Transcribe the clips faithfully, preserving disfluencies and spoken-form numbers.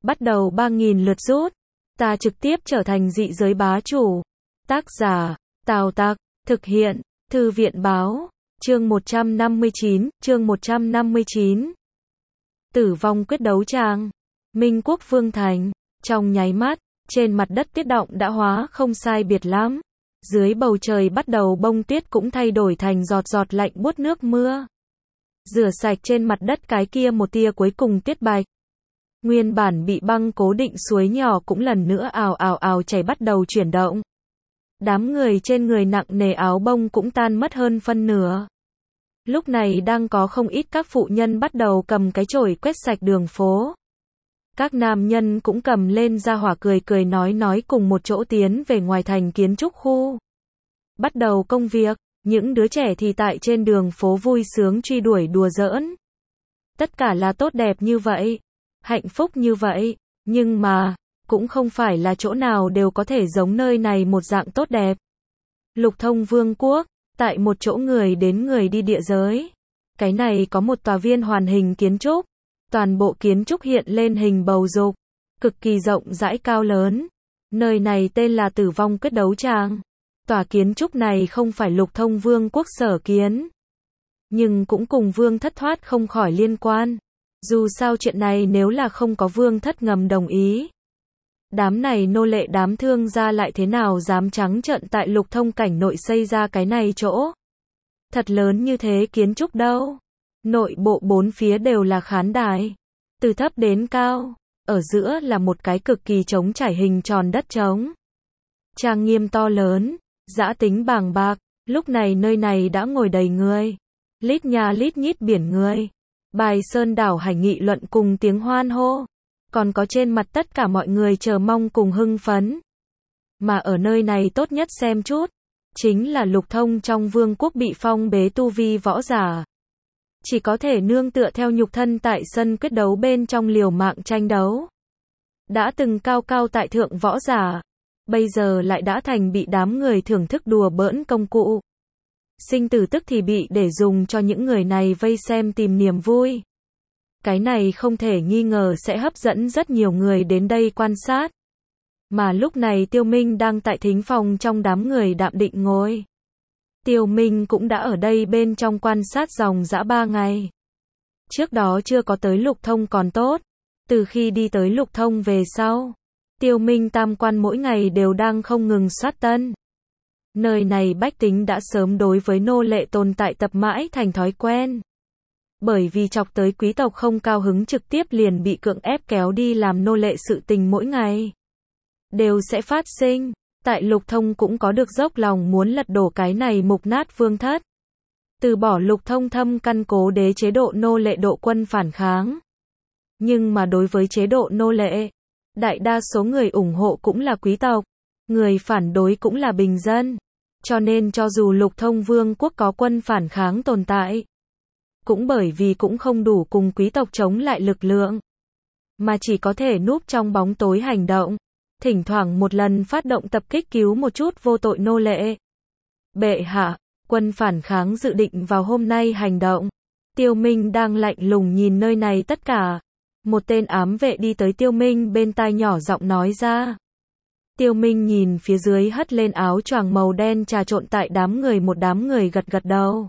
bắt đầu ba nghìn lượt rút. Ta trực tiếp trở thành dị giới bá chủ. Tác giả, Tào Tặc, thực hiện, Thư viện báo, chương một trăm năm mươi chín, chương một trăm năm mươi chín. Tử vong quyết đấu tràng, Minh Quốc Vương Thành, trong nháy mắt, trên mặt đất tuyết động đã hóa không sai biệt lắm. Dưới bầu trời bắt đầu bông tuyết cũng thay đổi thành giọt giọt lạnh buốt nước mưa. Rửa sạch trên mặt đất cái kia một tia cuối cùng tuyết bạch. Nguyên bản bị băng cố định suối nhỏ cũng lần nữa ào ào ào chảy bắt đầu chuyển động. Đám người trên người nặng nề áo bông cũng tan mất hơn phân nửa. Lúc này đang có không ít các phụ nhân bắt đầu cầm cái chổi quét sạch đường phố. Các nam nhân cũng cầm lên ra hỏa cười cười nói nói cùng một chỗ tiến về ngoài thành kiến trúc khu. Bắt đầu công việc, những đứa trẻ thì tại trên đường phố vui sướng truy đuổi đùa giỡn. Tất cả là tốt đẹp như vậy, hạnh phúc như vậy, nhưng mà, cũng không phải là chỗ nào đều có thể giống nơi này một dạng tốt đẹp. Lục Thông Vương quốc, tại một chỗ người đến người đi địa giới. Cái này có một tòa viên hoàn hình kiến trúc. Toàn bộ kiến trúc hiện lên hình bầu dục, cực kỳ rộng rãi cao lớn. Nơi này tên là Tử vong quyết đấu tràng. Tòa kiến trúc này không phải Lục Thông Vương quốc sở kiến, nhưng cũng cùng Vương thất thoát không khỏi liên quan. Dù sao chuyện này nếu là không có Vương thất ngầm đồng ý, đám này nô lệ đám thương gia lại thế nào dám trắng trợn tại Lục Thông cảnh nội xây ra cái này chỗ. Thật lớn như thế kiến trúc đâu. Nội bộ bốn phía đều là khán đài. Từ thấp đến cao. Ở giữa là một cái cực kỳ trống trải hình tròn đất trống. Trang nghiêm to lớn. Dã tính bàng bạc. Lúc này nơi này đã ngồi đầy người. Lít nha lít nhít biển người. Bài sơn đảo hải nghị luận cùng tiếng hoan hô. Còn có trên mặt tất cả mọi người chờ mong cùng hưng phấn. Mà ở nơi này tốt nhất xem chút. Chính là Lục Thông trong vương quốc bị phong bế tu vi võ giả. Chỉ có thể nương tựa theo nhục thân tại sân quyết đấu bên trong liều mạng tranh đấu. Đã từng cao cao tại thượng võ giả, bây giờ lại đã thành bị đám người thưởng thức đùa bỡn công cụ. Sinh tử tức thì bị để dùng cho những người này vây xem tìm niềm vui. Cái này không thể nghi ngờ sẽ hấp dẫn rất nhiều người đến đây quan sát. Mà lúc này Tiêu Minh đang tại thính phòng trong đám người đạm định ngồi. Tiêu Minh cũng đã ở đây bên trong quan sát dòng dã ba ngày. Trước đó chưa có tới Lục Thông còn tốt. Từ khi đi tới Lục Thông về sau, Tiêu Minh tam quan mỗi ngày đều đang không ngừng soát tân. Nơi này bách tính đã sớm đối với nô lệ tồn tại tập mãi thành thói quen. Bởi vì chọc tới quý tộc không cao hứng trực tiếp liền bị cưỡng ép kéo đi làm nô lệ sự tình mỗi ngày. Đều sẽ phát sinh. Tại Lục Thông cũng có được dốc lòng muốn lật đổ cái này mục nát vương thất. Từ bỏ Lục Thông thâm căn cố đế chế độ nô lệ độ quân phản kháng. Nhưng mà đối với chế độ nô lệ, đại đa số người ủng hộ cũng là quý tộc, người phản đối cũng là bình dân. Cho nên cho dù Lục Thông vương quốc có quân phản kháng tồn tại, cũng bởi vì cũng không đủ cùng quý tộc chống lại lực lượng, mà chỉ có thể núp trong bóng tối hành động. Thỉnh thoảng một lần phát động tập kích cứu một chút vô tội nô lệ. Bệ hạ, quân phản kháng dự định vào hôm nay hành động. Tiêu Minh đang lạnh lùng nhìn nơi này tất cả. Một tên ám vệ đi tới Tiêu Minh bên tai nhỏ giọng nói ra. Tiêu Minh nhìn phía dưới hất lên áo choàng màu đen trà trộn tại đám người một đám người gật gật đầu.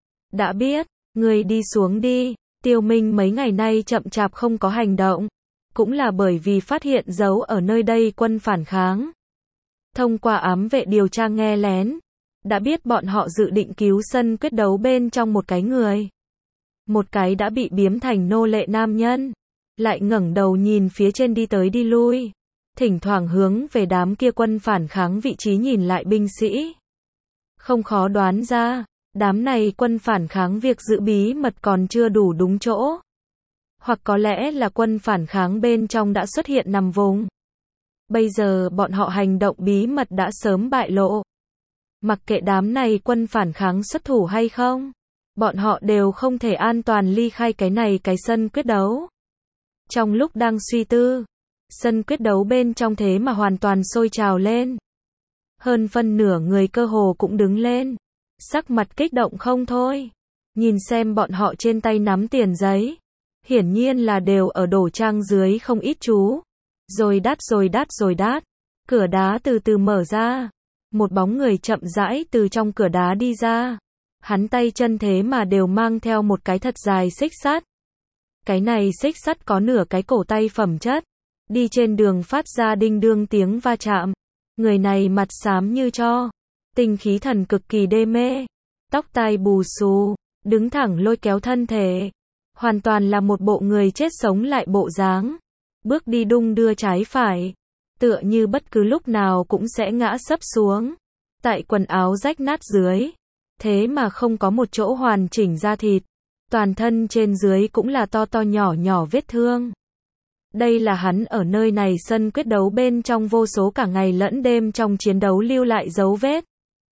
Đã biết, người đi xuống đi. Tiêu Minh mấy ngày nay chậm chạp không có hành động. Cũng là bởi vì phát hiện dấu ở nơi đây quân phản kháng. Thông qua ám vệ điều tra nghe lén, đã biết bọn họ dự định cứu sân quyết đấu bên trong một cái người. Một cái đã bị biếm thành nô lệ nam nhân. Lại ngẩng đầu nhìn phía trên đi tới đi lui. Thỉnh thoảng hướng về đám kia quân phản kháng vị trí nhìn lại binh sĩ. Không khó đoán ra, đám này quân phản kháng việc giữ bí mật còn chưa đủ đúng chỗ. Hoặc có lẽ là quân phản kháng bên trong đã xuất hiện nằm vùng. Bây giờ bọn họ hành động bí mật đã sớm bại lộ. Mặc kệ đám này quân phản kháng xuất thủ hay không, bọn họ đều không thể an toàn ly khai cái này cái sân quyết đấu. Trong lúc đang suy tư, sân quyết đấu bên trong thế mà hoàn toàn sôi trào lên. Hơn phân nửa người cơ hồ cũng đứng lên, sắc mặt kích động không thôi. Nhìn xem bọn họ trên tay nắm tiền giấy. hiển nhiên là đều ở đổ trang dưới không ít chú. Rồi đát rồi đát rồi đát. Cửa đá từ từ mở ra. Một bóng người chậm rãi từ trong cửa đá đi ra. Hắn tay chân thế mà đều mang theo một cái thật dài xích sắt. Cái này xích sắt có nửa cái cổ tay phẩm chất. Đi trên đường phát ra đinh đương tiếng va chạm. Người này mặt xám như tro. Tinh khí thần cực kỳ đê mê. Tóc tai bù xù. Đứng thẳng lôi kéo thân thể. Hoàn toàn là một bộ người chết sống lại bộ dáng. Bước đi đung đưa trái phải. Tựa như bất cứ lúc nào cũng sẽ ngã sấp xuống. Tại quần áo rách nát dưới. Thế mà không có một chỗ hoàn chỉnh da thịt. Toàn thân trên dưới cũng là to to nhỏ nhỏ vết thương. Đây là hắn ở nơi này sân quyết đấu bên trong vô số cả ngày lẫn đêm trong chiến đấu lưu lại dấu vết.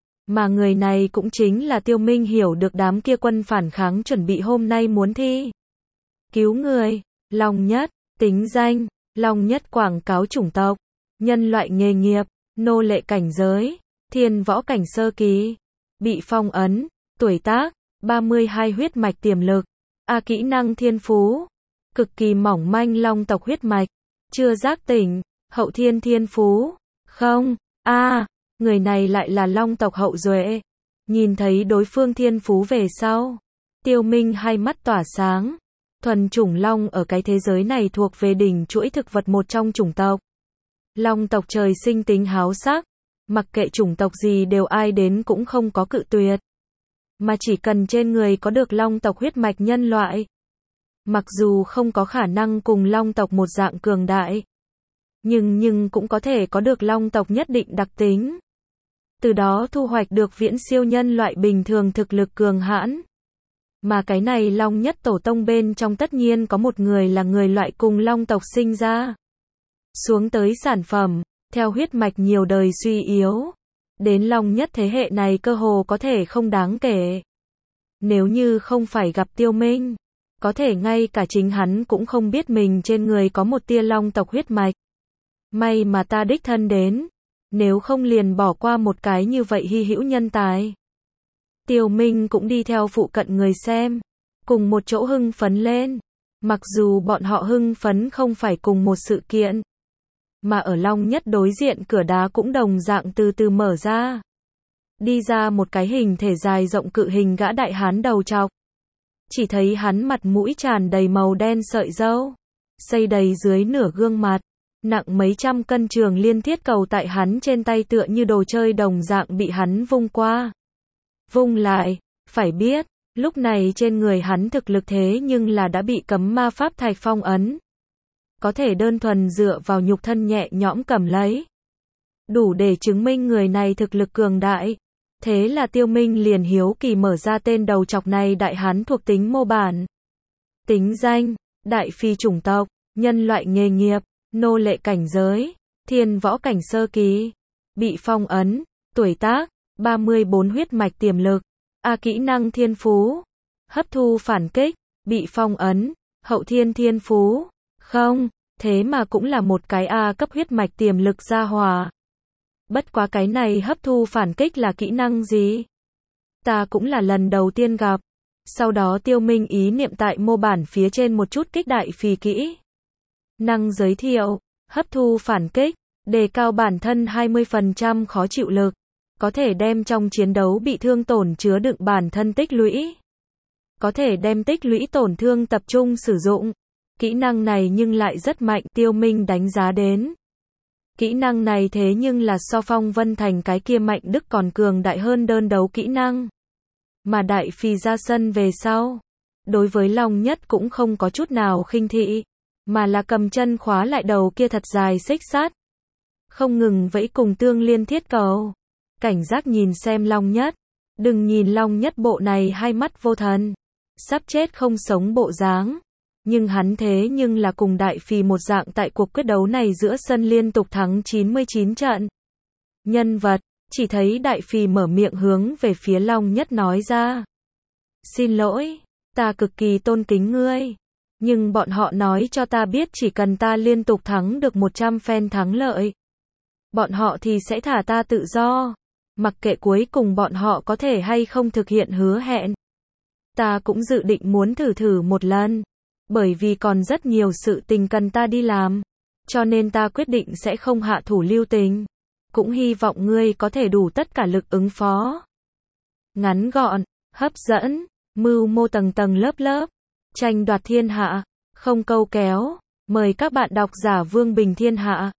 Mà người này cũng chính là Tiêu Minh hiểu được đám kia quân phản kháng chuẩn bị hôm nay muốn thi. Cứu người, Long Nhất, tính danh, Long Nhất quảng cáo chủng tộc, nhân loại nghề nghiệp, nô lệ cảnh giới, thiên võ cảnh sơ kỳ, bị phong ấn, tuổi tác, ba mươi hai huyết mạch tiềm lực, a kỹ năng thiên phú, cực kỳ mỏng manh long tộc huyết mạch, chưa giác tỉnh, hậu thiên thiên phú, không, a người này lại là long tộc hậu duệ. Nhìn thấy đối phương thiên phú về sau, Tiêu Minh hai mắt tỏa sáng. Thuần chủng long ở cái thế giới này thuộc về đỉnh chuỗi thực vật một trong chủng tộc. Long tộc trời sinh tính háo sắc, mặc kệ chủng tộc gì đều ai đến cũng không có cự tuyệt. Mà chỉ cần trên người có được long tộc huyết mạch nhân loại. Mặc dù không có khả năng cùng long tộc một dạng cường đại. Nhưng nhưng cũng có thể có được long tộc nhất định đặc tính. Từ đó thu hoạch được viễn siêu nhân loại bình thường thực lực cường hãn. Mà cái này Long Nhất tổ tông bên trong tất nhiên có một người là người loại cùng long tộc sinh ra. Xuống tới sản phẩm, theo huyết mạch nhiều đời suy yếu. Đến Long Nhất thế hệ này cơ hồ có thể không đáng kể. Nếu như không phải gặp Tiêu Minh, có thể ngay cả chính hắn cũng không biết mình trên người có một tia long tộc huyết mạch. May mà ta đích thân đến. Nếu không liền bỏ qua một cái như vậy hy hữu nhân tài. Tiêu Minh cũng đi theo phụ cận người xem, cùng một chỗ hưng phấn lên. Mặc dù bọn họ hưng phấn không phải cùng một sự kiện, mà ở Long Nhất đối diện cửa đá cũng đồng dạng từ từ mở ra. Đi ra một cái hình thể dài rộng cự hình gã đại hán đầu trọc. Chỉ thấy hắn mặt mũi tràn đầy màu đen sợi râu, xây đầy dưới nửa gương mặt. Nặng mấy trăm cân trường liên thiết cầu tại hắn trên tay tựa như đồ chơi đồng dạng bị hắn vung qua. Vung lại, phải biết, lúc này trên người hắn thực lực thế nhưng là đã bị cấm ma pháp thạch phong ấn. Có thể đơn thuần dựa vào nhục thân nhẹ nhõm cầm lấy. Đủ để chứng minh người này thực lực cường đại. Thế là Tiêu Minh liền hiếu kỳ mở ra tên đầu trọc này đại hán thuộc tính mô bản. Tính danh, đại phi chủng tộc, nhân loại nghề nghiệp. Nô lệ cảnh giới, thiên võ cảnh sơ kỳ, bị phong ấn, tuổi tác, ba mươi bốn huyết mạch tiềm lực, a kỹ năng thiên phú, hấp thu phản kích, bị phong ấn, hậu thiên thiên phú, không, thế mà cũng là một cái A cấp huyết mạch tiềm lực gia hòa. Bất quá cái này hấp thu phản kích là kỹ năng gì? Ta cũng là lần đầu tiên gặp. Sau đó Tiêu Minh ý niệm tại mô bản phía trên một chút kích đại phì kỹ. Năng giới thiệu, hấp thu phản kích, đề cao bản thân hai mươi phần trăm khó chịu lực, có thể đem trong chiến đấu bị thương tổn chứa đựng bản thân tích lũy. Có thể đem tích lũy tổn thương tập trung sử dụng. Kỹ năng này nhưng lại rất mạnh, Tiêu Minh đánh giá đến. Kỹ năng này thế nhưng là so Phong Vân Thành cái kia mạnh đức còn cường đại hơn đơn đấu kỹ năng. Mà đại phi ra sân về sau, đối với Long Nhất cũng không có chút nào khinh thị. Mà là cầm chân khóa lại đầu kia thật dài xích sắt. Không ngừng vẫy cùng tương liên thiết cầu. Cảnh giác nhìn xem Long Nhất. Đừng nhìn Long Nhất bộ này hai mắt vô thần. Sắp chết không sống bộ dáng. Nhưng hắn thế nhưng là cùng đại phi một dạng tại cuộc quyết đấu này giữa sân liên tục thắng chín mươi chín trận. Nhân vật, chỉ thấy đại phi mở miệng hướng về phía Long Nhất nói ra. Xin lỗi, ta cực kỳ tôn kính ngươi. Nhưng bọn họ nói cho ta biết chỉ cần ta liên tục thắng được một trăm phen thắng lợi. Bọn họ thì sẽ thả ta tự do. Mặc kệ cuối cùng bọn họ có thể hay không thực hiện hứa hẹn. Ta cũng dự định muốn thử thử một lần. Bởi vì còn rất nhiều sự tình cần ta đi làm. Cho nên ta quyết định sẽ không hạ thủ lưu tình. Cũng hy vọng ngươi có thể đủ tất cả lực ứng phó. Ngắn gọn, hấp dẫn, mưu mô tầng tầng lớp lớp. Tranh đoạt thiên hạ, không câu kéo. Mời các bạn đọc giả Vương Bình Thiên Hạ.